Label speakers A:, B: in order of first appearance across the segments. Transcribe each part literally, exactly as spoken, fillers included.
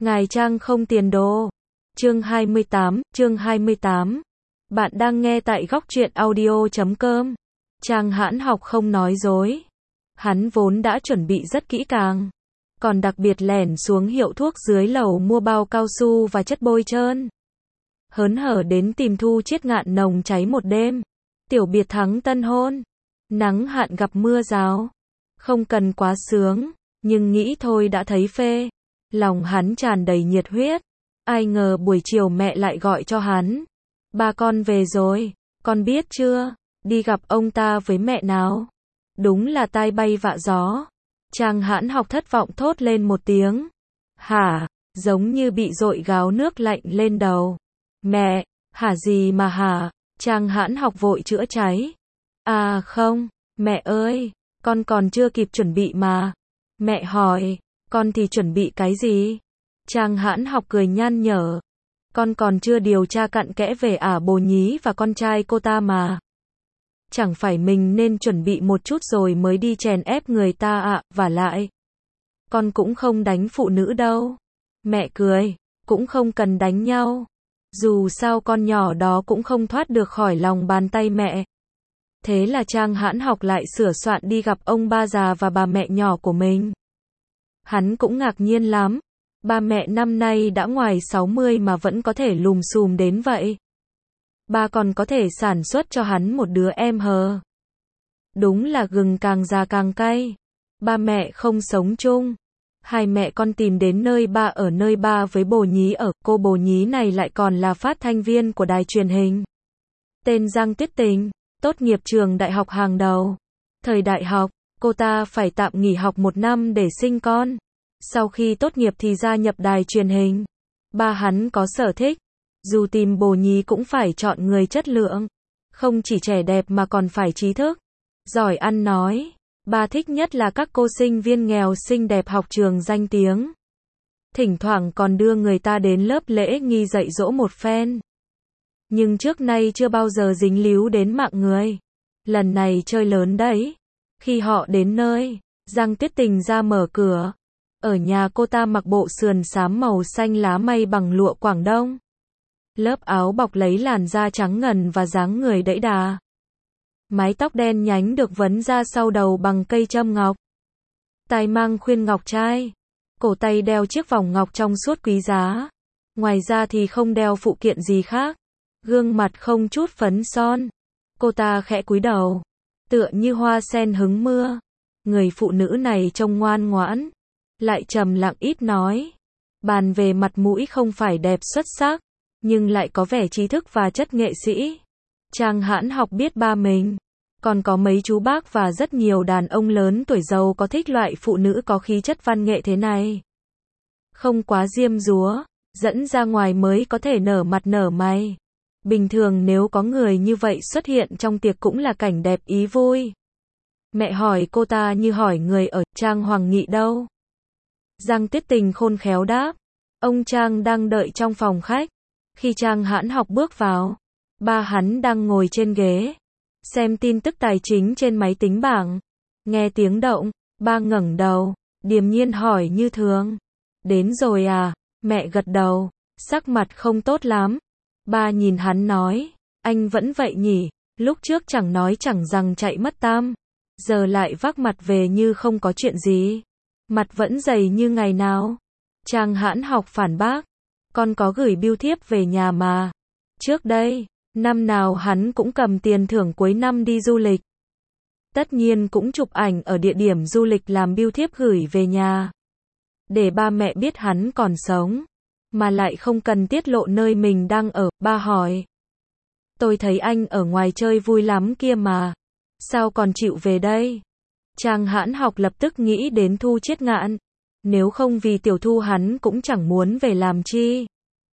A: Ngài Trang không tiền đồ. Chương hai mươi tám, chương hai mươi tám. Bạn đang nghe tại góc truyện audio chấm com. Trang Hãn Học không nói dối. Hắn vốn đã chuẩn bị rất kỹ càng. Còn đặc biệt lẻn xuống hiệu thuốc dưới lầu mua bao cao su và chất bôi trơn. Hớn hở đến tìm Thu Chiết Ngạn nồng cháy một đêm. Tiểu biệt thắng tân hôn. Nắng hạn gặp mưa rào. Không cần quá sướng, nhưng nghĩ thôi đã thấy phê. Lòng hắn tràn đầy nhiệt huyết. Ai ngờ buổi chiều mẹ lại gọi cho hắn. Ba con về rồi, con biết chưa? Đi gặp ông ta với mẹ nào. Đúng là tai bay vạ gió. Trang Hãn Học thất vọng thốt lên một tiếng. Hả? Giống như bị dội gáo nước lạnh lên đầu. Mẹ, hả gì mà hả? Trang Hãn Học vội chữa cháy. À không, mẹ ơi, con còn chưa kịp chuẩn bị mà. Mẹ hỏi, con thì chuẩn bị cái gì? Trang Hãn Học cười nhăn nhở. Con còn chưa điều tra cặn kẽ về ả bồ nhí và con trai cô ta mà. Chẳng phải mình nên chuẩn bị một chút rồi mới đi chèn ép người ta ạ, à, vả lại. Con cũng không đánh phụ nữ đâu. Mẹ cười, cũng không cần đánh nhau. Dù sao con nhỏ đó cũng không thoát được khỏi lòng bàn tay mẹ. Thế là Trang Hãn Học lại sửa soạn đi gặp ông ba già và bà mẹ nhỏ của mình. Hắn cũng ngạc nhiên lắm. Ba mẹ năm nay đã ngoài sáu mươi mà vẫn có thể lùm xùm đến vậy. Ba còn có thể sản xuất cho hắn một đứa em hờ. Đúng là gừng càng già càng cay. Ba mẹ không sống chung. Hai mẹ con tìm đến nơi ba ở nơi ba với bồ nhí ở. Cô bồ nhí này lại còn là phát thanh viên của đài truyền hình. Tên Giang Tuyết Tình, tốt nghiệp trường đại học hàng đầu. Thời đại học, cô ta phải tạm nghỉ học một năm để sinh con. Sau khi tốt nghiệp thì gia nhập đài truyền hình. Ba hắn có sở thích. Dù tìm bồ nhí cũng phải chọn người chất lượng. Không chỉ trẻ đẹp mà còn phải trí thức. Giỏi ăn nói. Ba thích nhất là các cô sinh viên nghèo xinh đẹp học trường danh tiếng. Thỉnh thoảng còn đưa người ta đến lớp lễ nghi dạy dỗ một phen. Nhưng trước nay chưa bao giờ dính líu đến mạng người. Lần này chơi lớn đấy. Khi họ đến nơi, Giang Tuyết Tình ra mở cửa. Ở nhà cô ta mặc bộ sườn xám màu xanh lá may bằng lụa Quảng Đông. Lớp áo bọc lấy làn da trắng ngần và dáng người đẫy đà. Mái tóc đen nhánh được vấn ra sau đầu bằng cây châm ngọc. Tai mang khuyên ngọc trai. Cổ tay đeo chiếc vòng ngọc trong suốt quý giá. Ngoài ra thì không đeo phụ kiện gì khác. Gương mặt không chút phấn son. Cô ta khẽ cúi đầu. Tựa như hoa sen hứng mưa. Người phụ nữ này trông ngoan ngoãn. Lại trầm lặng ít nói. Bàn về mặt mũi không phải đẹp xuất sắc. Nhưng lại có vẻ trí thức và chất nghệ sĩ. Trang Hãn Học biết ba mình. Còn có mấy chú bác và rất nhiều đàn ông lớn tuổi giàu có thích loại phụ nữ có khí chất văn nghệ thế này. Không quá diêm dúa. Dẫn ra ngoài mới có thể nở mặt nở mày. Bình thường nếu có người như vậy xuất hiện trong tiệc cũng là cảnh đẹp ý vui. Mẹ hỏi cô ta như hỏi người ở Trang Hoàng Nghị đâu. Giang Tuyết Tình khôn khéo đáp. Ông Trang đang đợi trong phòng khách. Khi Trang Hãn Học bước vào, ba hắn đang ngồi trên ghế, xem tin tức tài chính trên máy tính bảng. Nghe tiếng động, ba ngẩng đầu, điềm nhiên hỏi như thường. Đến rồi à? Mẹ gật đầu, sắc mặt không tốt lắm. Ba nhìn hắn nói, anh vẫn vậy nhỉ, lúc trước chẳng nói chẳng rằng chạy mất tăm. Giờ lại vác mặt về như không có chuyện gì. Mặt vẫn dày như ngày nào. Trang Hãn Học phản bác. Con có gửi bưu thiếp về nhà mà. Trước đây, năm nào hắn cũng cầm tiền thưởng cuối năm đi du lịch. Tất nhiên cũng chụp ảnh ở địa điểm du lịch làm bưu thiếp gửi về nhà. Để ba mẹ biết hắn còn sống. Mà lại không cần tiết lộ nơi mình đang ở. Ba hỏi. Tôi thấy anh ở ngoài chơi vui lắm kia mà. Sao còn chịu về đây? Trang Hãn Học lập tức nghĩ đến Thu Chiết Ngạn. Nếu không vì tiểu Thu hắn cũng chẳng muốn về làm chi.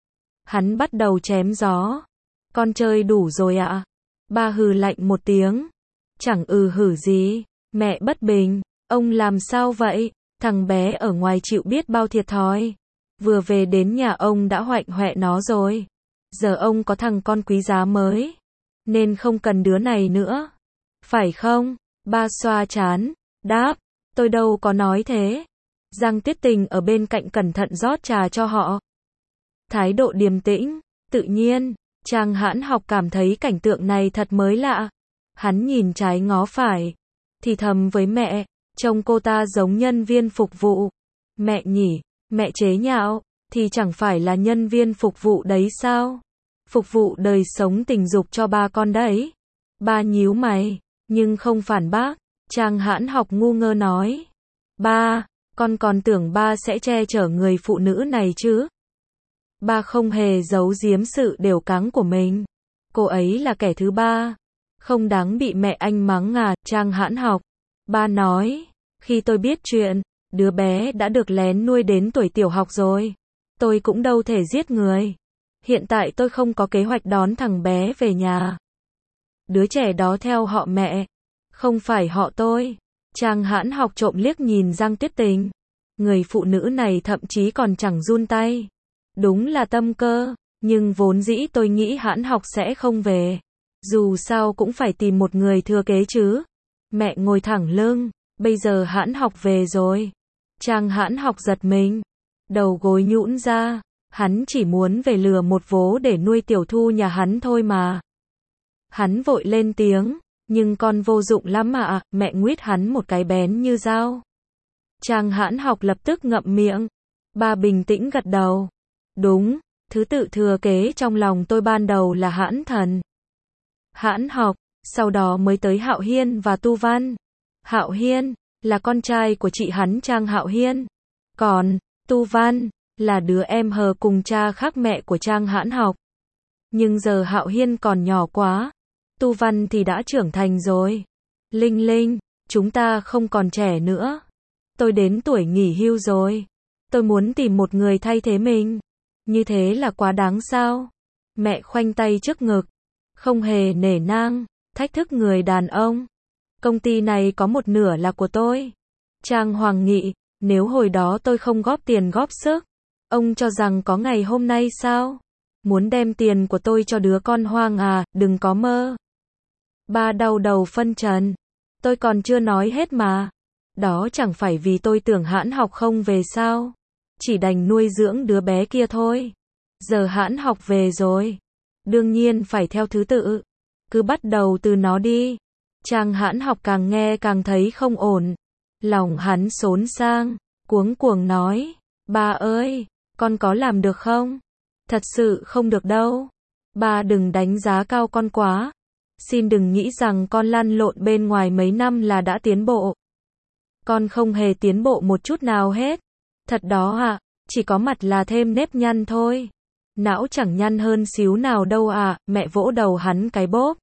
A: Hắn bắt đầu chém gió. Con chơi đủ rồi ạ. À? Ba hừ lạnh một tiếng. Chẳng ừ hử gì. Mẹ bất bình. Ông làm sao vậy? Thằng bé ở ngoài chịu biết bao thiệt thòi. Vừa về đến nhà ông đã hoạnh hoẹ nó rồi. Giờ ông có thằng con quý giá mới. Nên không cần đứa này nữa. Phải không? Ba xoa chán. Đáp. Tôi đâu có nói thế. Giang Tuyết Tình ở bên cạnh cẩn thận rót trà cho họ. Thái độ điềm tĩnh, tự nhiên, Trang Hãn Học cảm thấy cảnh tượng này thật mới lạ. Hắn nhìn trái ngó phải, thì thầm với mẹ, trông cô ta giống nhân viên phục vụ. Mẹ nhỉ, mẹ chế nhạo, thì chẳng phải là nhân viên phục vụ đấy sao? Phục vụ đời sống tình dục cho ba con đấy. Ba nhíu mày, nhưng không phản bác. Trang Hãn Học ngu ngơ nói. Ba, con còn tưởng ba sẽ che chở người phụ nữ này chứ. Ba không hề giấu giếm sự đều cáng của mình. Cô ấy là kẻ thứ ba. Không đáng bị mẹ anh mắng à, Trang Hãn Học. Ba nói, khi tôi biết chuyện, đứa bé đã được lén nuôi đến tuổi tiểu học rồi. Tôi cũng đâu thể giết người. Hiện tại tôi không có kế hoạch đón thằng bé về nhà. Đứa trẻ đó theo họ mẹ, không phải họ tôi. Trang Hãn Học trộm liếc nhìn Giang Tuyết Tình. Người phụ nữ này thậm chí còn chẳng run tay. Đúng là tâm cơ, nhưng vốn dĩ tôi nghĩ Hãn Học sẽ không về. Dù sao cũng phải tìm một người thừa kế chứ. Mẹ ngồi thẳng lưng, bây giờ Hãn Học về rồi. Trang Hãn Học giật mình, đầu gối nhũn ra, hắn chỉ muốn về lừa một vố để nuôi tiểu thu nhà hắn thôi mà. Hắn vội lên tiếng, nhưng con vô dụng lắm ạ, mẹ nguyết hắn một cái bén như dao. Trang Hãn Học lập tức ngậm miệng. Ba bình tĩnh gật đầu. Đúng, thứ tự thừa kế trong lòng tôi ban đầu là Hãn Thần. Hãn Học, sau đó mới tới Hạo Hiên và Tu Văn. Hạo Hiên là con trai của chị hắn Trang Hạo Hiên. Còn Tu Văn là đứa em hờ cùng cha khác mẹ của Trang Hãn Học. Nhưng giờ Hạo Hiên còn nhỏ quá. Tu Văn thì đã trưởng thành rồi. Linh Linh, chúng ta không còn trẻ nữa. Tôi đến tuổi nghỉ hưu rồi. Tôi muốn tìm một người thay thế mình. Như thế là quá đáng sao? Mẹ khoanh tay trước ngực, không hề nể nang, thách thức người đàn ông. Công ty này có một nửa là của tôi. Trang Hoàng Nghị, nếu hồi đó tôi không góp tiền góp sức, ông cho rằng có ngày hôm nay sao? Muốn đem tiền của tôi cho đứa con hoang à, đừng có mơ. Ba đau đầu phân trần. Tôi còn chưa nói hết mà. Đó chẳng phải vì tôi tưởng Hãn Học không về sao? Chỉ đành nuôi dưỡng đứa bé kia thôi. Giờ Hãn Học về rồi. Đương nhiên phải theo thứ tự. Cứ bắt đầu từ nó đi. Trang Hãn Học càng nghe càng thấy không ổn. Lòng hắn xốn sang, cuống cuồng nói. Ba ơi, con có làm được không? Thật sự không được đâu. Ba đừng đánh giá cao con quá. Xin đừng nghĩ rằng con lăn lộn bên ngoài mấy năm là đã tiến bộ. Con không hề tiến bộ một chút nào hết. Thật đó ạ, à, chỉ có mặt là thêm nếp nhăn thôi. Não chẳng nhăn hơn xíu nào đâu à, mẹ vỗ đầu hắn cái bóp.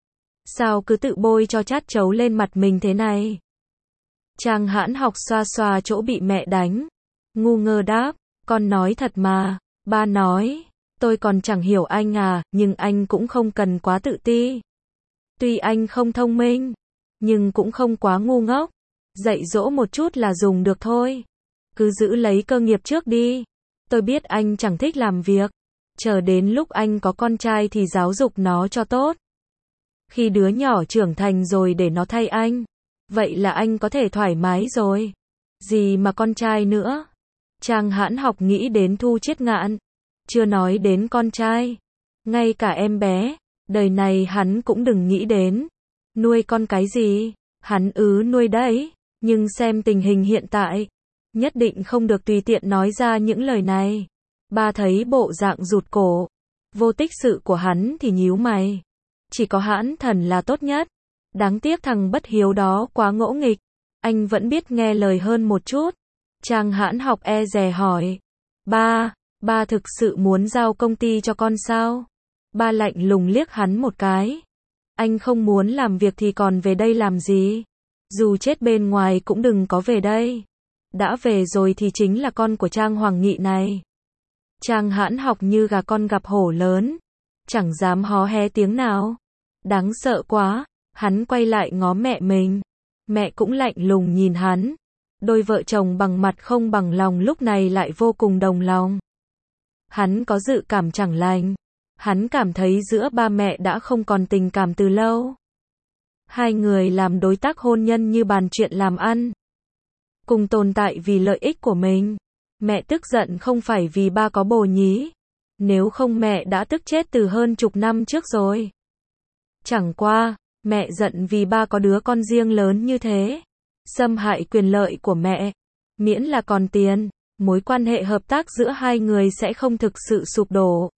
A: Sao cứ tự bôi cho chát chấu lên mặt mình thế này? Trang Hãn Học xoa xoa chỗ bị mẹ đánh. Ngu ngơ đáp, con nói thật mà. Ba nói, tôi còn chẳng hiểu anh à, nhưng anh cũng không cần quá tự ti. Tuy anh không thông minh, nhưng cũng không quá ngu ngốc. Dạy dỗ một chút là dùng được thôi. Cứ giữ lấy cơ nghiệp trước đi. Tôi biết anh chẳng thích làm việc. Chờ đến lúc anh có con trai thì giáo dục nó cho tốt. Khi đứa nhỏ trưởng thành rồi để nó thay anh. Vậy là anh có thể thoải mái rồi. Gì mà con trai nữa. Trang Hãn Học nghĩ đến Thu Chiết Ngạn. Chưa nói đến con trai. Ngay cả em bé. Đời này hắn cũng đừng nghĩ đến. Nuôi con cái gì? Hắn ứ nuôi đấy. Nhưng xem tình hình hiện tại. Nhất định không được tùy tiện nói ra những lời này. Ba thấy bộ dạng rụt cổ. Vô tích sự của hắn thì nhíu mày. Chỉ có Hãn Thần là tốt nhất. Đáng tiếc thằng bất hiếu đó quá ngỗ nghịch. Anh vẫn biết nghe lời hơn một chút. Trang Hãn Học e dè hỏi. Ba, ba thực sự muốn giao công ty cho con sao? Ba lạnh lùng liếc hắn một cái. Anh không muốn làm việc thì còn về đây làm gì? Dù chết bên ngoài cũng đừng có về đây. Đã về rồi thì chính là con của Trang Hoàng Nghị này. Trang Hãn Học như gà con gặp hổ lớn. Chẳng dám hó hé tiếng nào. Đáng sợ quá. Hắn quay lại ngó mẹ mình. Mẹ cũng lạnh lùng nhìn hắn. Đôi vợ chồng bằng mặt không bằng lòng lúc này lại vô cùng đồng lòng. Hắn có dự cảm chẳng lành. Hắn cảm thấy giữa ba mẹ đã không còn tình cảm từ lâu. Hai người làm đối tác hôn nhân như bàn chuyện làm ăn. cùng tồn tại vì lợi ích của mình. Mẹ tức giận không phải vì ba có bồ nhí. Nếu không mẹ đã tức chết từ hơn chục năm trước rồi. Chẳng qua, mẹ giận vì ba có đứa con riêng lớn như thế. Xâm hại quyền lợi của mẹ. Miễn là còn tiền, mối quan hệ hợp tác giữa hai người sẽ không thực sự sụp đổ.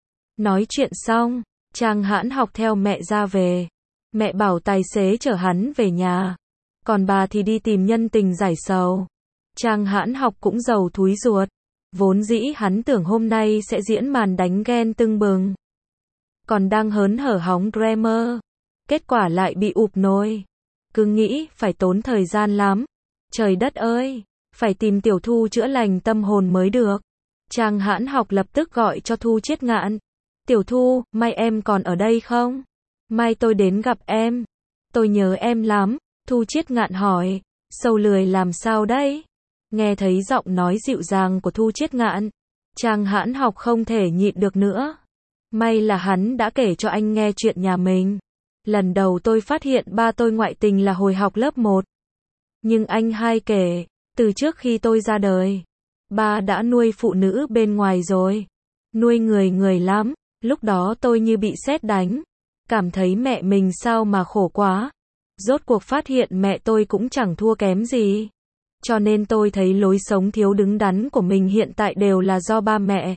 A: Nói chuyện xong, Trang Hãn Học theo mẹ ra về. Mẹ bảo tài xế chở hắn về nhà. Còn bà thì đi tìm nhân tình giải sầu. Trang Hãn Học cũng giàu thúi ruột. Vốn dĩ hắn tưởng hôm nay sẽ diễn màn đánh ghen tưng bừng. Còn đang hớn hở hóng Grammar. Kết quả lại bị ụp nồi. Cứ nghĩ phải tốn thời gian lắm. Trời đất ơi, phải tìm Tiểu Thu chữa lành tâm hồn mới được. Trang Hãn Học lập tức gọi cho Thu Chiết Ngạn. Tiểu Thu, mai em còn ở đây không? Mai tôi đến gặp em. Tôi nhớ em lắm. Thu Chiết Ngạn hỏi. Sâu lười làm sao đấy? Nghe thấy giọng nói dịu dàng của Thu Chiết Ngạn, Trang Hãn Học không thể nhịn được nữa. May là hắn đã kể cho anh nghe chuyện nhà mình. Lần đầu tôi phát hiện ba tôi ngoại tình là hồi học lớp một. Nhưng anh hai kể, từ trước khi tôi ra đời, ba đã nuôi phụ nữ bên ngoài rồi. Nuôi người người lắm, lúc đó tôi như bị sét đánh. Cảm thấy mẹ mình sao mà khổ quá. Rốt cuộc phát hiện mẹ tôi cũng chẳng thua kém gì. Cho nên tôi thấy lối sống thiếu đứng đắn của mình hiện tại đều là do ba mẹ.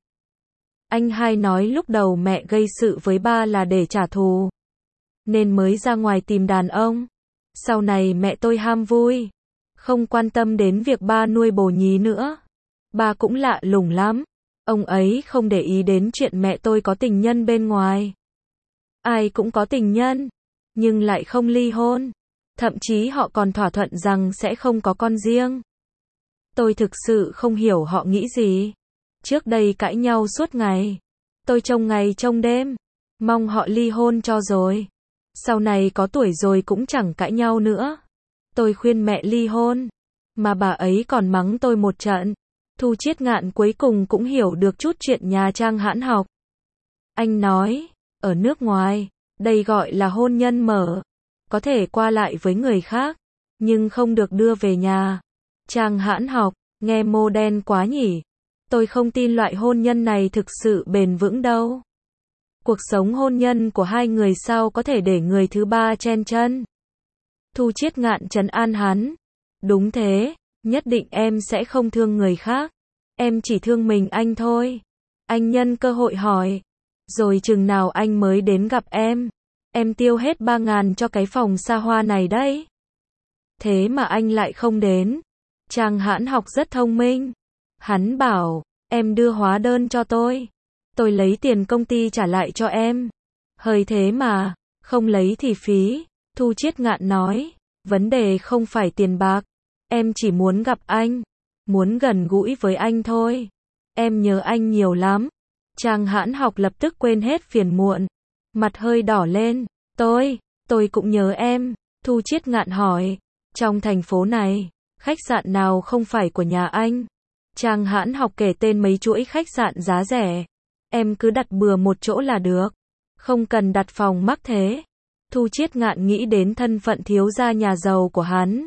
A: Anh hai nói lúc đầu mẹ gây sự với ba là để trả thù. Nên mới ra ngoài tìm đàn ông. Sau này mẹ tôi ham vui. Không quan tâm đến việc ba nuôi bồ nhí nữa. Ba cũng lạ lùng lắm. Ông ấy không để ý đến chuyện mẹ tôi có tình nhân bên ngoài. Ai cũng có tình nhân. Nhưng lại không ly hôn. Thậm chí họ còn thỏa thuận rằng sẽ không có con riêng. Tôi thực sự không hiểu họ nghĩ gì. Trước đây cãi nhau suốt ngày. Tôi trông ngày trông đêm. Mong họ ly hôn cho rồi. Sau này có tuổi rồi cũng chẳng cãi nhau nữa. Tôi khuyên mẹ ly hôn. Mà bà ấy còn mắng tôi một trận. Thu Chiết Ngạn cuối cùng cũng hiểu được chút chuyện nhà Trang Hãn Học. Anh nói, ở nước ngoài, đây gọi là hôn nhân mở. Có thể qua lại với người khác, nhưng không được đưa về nhà. Trang Hãn Học, nghe mô đen quá nhỉ. Tôi không tin loại hôn nhân này thực sự bền vững đâu. Cuộc sống hôn nhân của hai người sao có thể để người thứ ba chen chân. Thu Chiết Ngạn trấn an hắn. Đúng thế, nhất định em sẽ không thương người khác. Em chỉ thương mình anh thôi. Anh nhân cơ hội hỏi. Rồi chừng nào anh mới đến gặp em? Em tiêu hết ba ngàn cho cái phòng xa hoa này đấy. Thế mà anh lại không đến. Trang Hãn Học rất thông minh. Hắn bảo, em đưa hóa đơn cho tôi. Tôi lấy tiền công ty trả lại cho em. Hơi thế mà, không lấy thì phí. Thu Chiết Ngạn nói, vấn đề không phải tiền bạc. Em chỉ muốn gặp anh. Muốn gần gũi với anh thôi. Em nhớ anh nhiều lắm. Trang Hãn Học lập tức quên hết phiền muộn. Mặt hơi đỏ lên. Tôi, tôi cũng nhớ em. Thu Chiết Ngạn hỏi. Trong thành phố này, khách sạn nào không phải của nhà anh? Trang Hãn Học kể tên mấy chuỗi khách sạn giá rẻ. Em cứ đặt bừa một chỗ là được. Không cần đặt phòng mắc thế. Thu Chiết Ngạn nghĩ đến thân phận thiếu gia nhà giàu của hắn.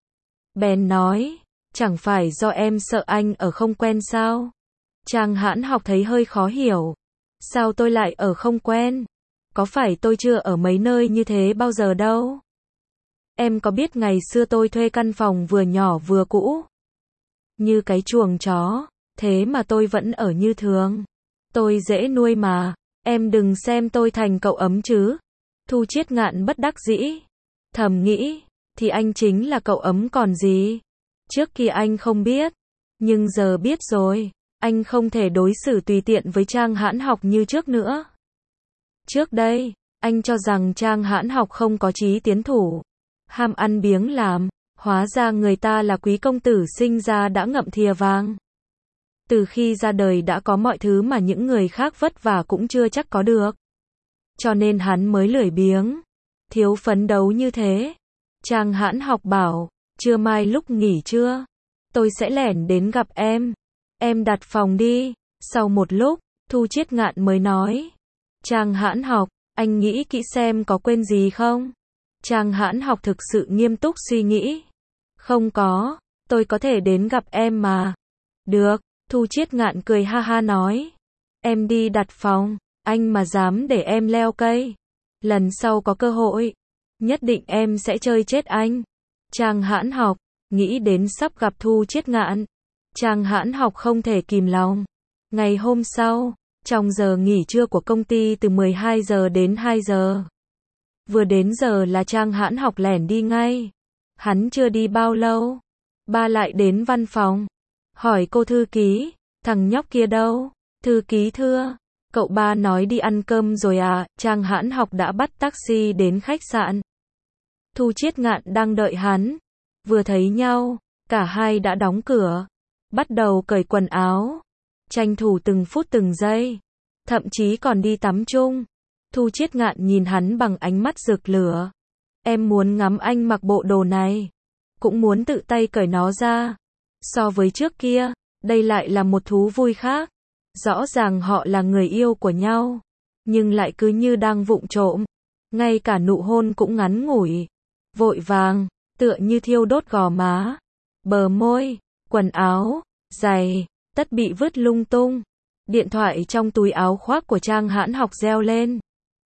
A: Bèn nói, chẳng phải do em sợ anh ở không quen sao? Trang Hãn Học thấy hơi khó hiểu. Sao tôi lại ở không quen? Có phải tôi chưa ở mấy nơi như thế bao giờ đâu? Em có biết ngày xưa tôi thuê căn phòng vừa nhỏ vừa cũ? Như cái chuồng chó, thế mà tôi vẫn ở như thường. Tôi dễ nuôi mà, em đừng xem tôi thành cậu ấm chứ. Thu Chiết Ngạn bất đắc dĩ. Thầm nghĩ, thì anh chính là cậu ấm còn gì. Trước kia anh không biết, nhưng giờ biết rồi. Anh không thể đối xử tùy tiện với Trang Hãn Học như trước nữa. Trước đây, anh cho rằng Trang Hãn Học không có chí tiến thủ. Ham ăn biếng làm, hóa ra người ta là quý công tử sinh ra đã ngậm thìa vàng. Từ khi ra đời đã có mọi thứ mà những người khác vất vả cũng chưa chắc có được. Cho nên hắn mới lười biếng, thiếu phấn đấu như thế. Trang Hãn Học bảo, trưa mai lúc nghỉ trưa, tôi sẽ lẻn đến gặp em. Em đặt phòng đi. Sau một lúc, Thu Chiết Ngạn mới nói. Trang Hãn Học, anh nghĩ kỹ xem có quên gì không? Trang Hãn Học thực sự nghiêm túc suy nghĩ. Không có, tôi có thể đến gặp em mà. Được, Thu Chiết Ngạn cười ha ha nói. Em đi đặt phòng, anh mà dám để em leo cây. Lần sau có cơ hội, nhất định em sẽ chơi chết anh. Trang Hãn Học, nghĩ đến sắp gặp Thu Chiết Ngạn. Trang Hãn Học không thể kìm lòng. Ngày hôm sau, trong giờ nghỉ trưa của công ty từ mười hai giờ đến hai giờ. Vừa đến giờ là Trang Hãn Học lẻn đi ngay. Hắn chưa đi bao lâu, ba lại đến văn phòng. Hỏi cô thư ký, thằng nhóc kia đâu? Thư ký thưa, cậu ba nói đi ăn cơm rồi à? Trang Hãn Học đã bắt taxi đến khách sạn. Thu Chiết Ngạn đang đợi hắn. Vừa thấy nhau, cả hai đã đóng cửa. Bắt đầu cởi quần áo. Tranh thủ từng phút từng giây. Thậm chí còn đi tắm chung. Thu Chiết Ngạn nhìn hắn bằng ánh mắt rực lửa. Em muốn ngắm anh mặc bộ đồ này. Cũng muốn tự tay cởi nó ra. So với trước kia, đây lại là một thú vui khác. Rõ ràng họ là người yêu của nhau. Nhưng lại cứ như đang vụng trộm. Ngay cả nụ hôn cũng ngắn ngủi. Vội vàng, tựa như thiêu đốt gò má. Bờ môi, quần áo, giày, tất bị vứt lung tung. Điện thoại trong túi áo khoác của Trang Hãn Học reo lên.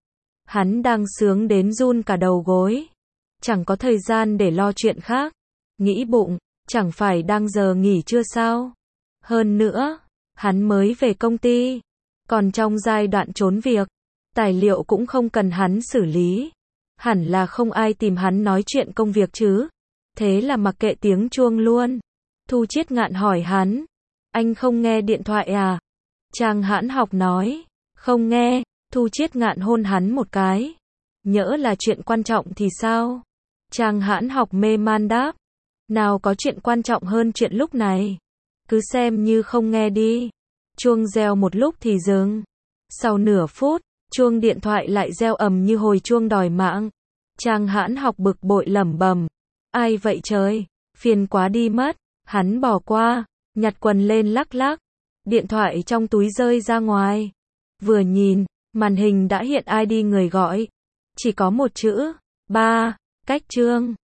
A: Hắn đang sướng đến run cả đầu gối. Chẳng có thời gian để lo chuyện khác. Nghĩ bụng, chẳng phải đang giờ nghỉ trưa sao? Hơn nữa, hắn mới về công ty. Còn trong giai đoạn trốn việc, tài liệu cũng không cần hắn xử lý. Hẳn là không ai tìm hắn nói chuyện công việc chứ. Thế là mặc kệ tiếng chuông luôn. Thu Chiết Ngạn hỏi hắn. Anh không nghe điện thoại à? Trang Hãn Học nói. Không nghe. Thu Chiết Ngạn hôn hắn một cái. Nhỡ là chuyện quan trọng thì sao? Trang Hãn Học mê man đáp. Nào có chuyện quan trọng hơn chuyện lúc này. Cứ xem như không nghe đi. Chuông reo một lúc thì dừng. Sau nửa phút, chuông điện thoại lại reo ầm như hồi chuông đòi mạng. Trang Hãn Học bực bội lẩm bẩm. Ai vậy trời? Phiền quá đi mất. Hắn bỏ qua, nhặt quần lên lắc lắc. Điện thoại trong túi rơi ra ngoài. Vừa nhìn, màn hình đã hiện i đê người gọi. Chỉ có một chữ. Ba. Cách Trương.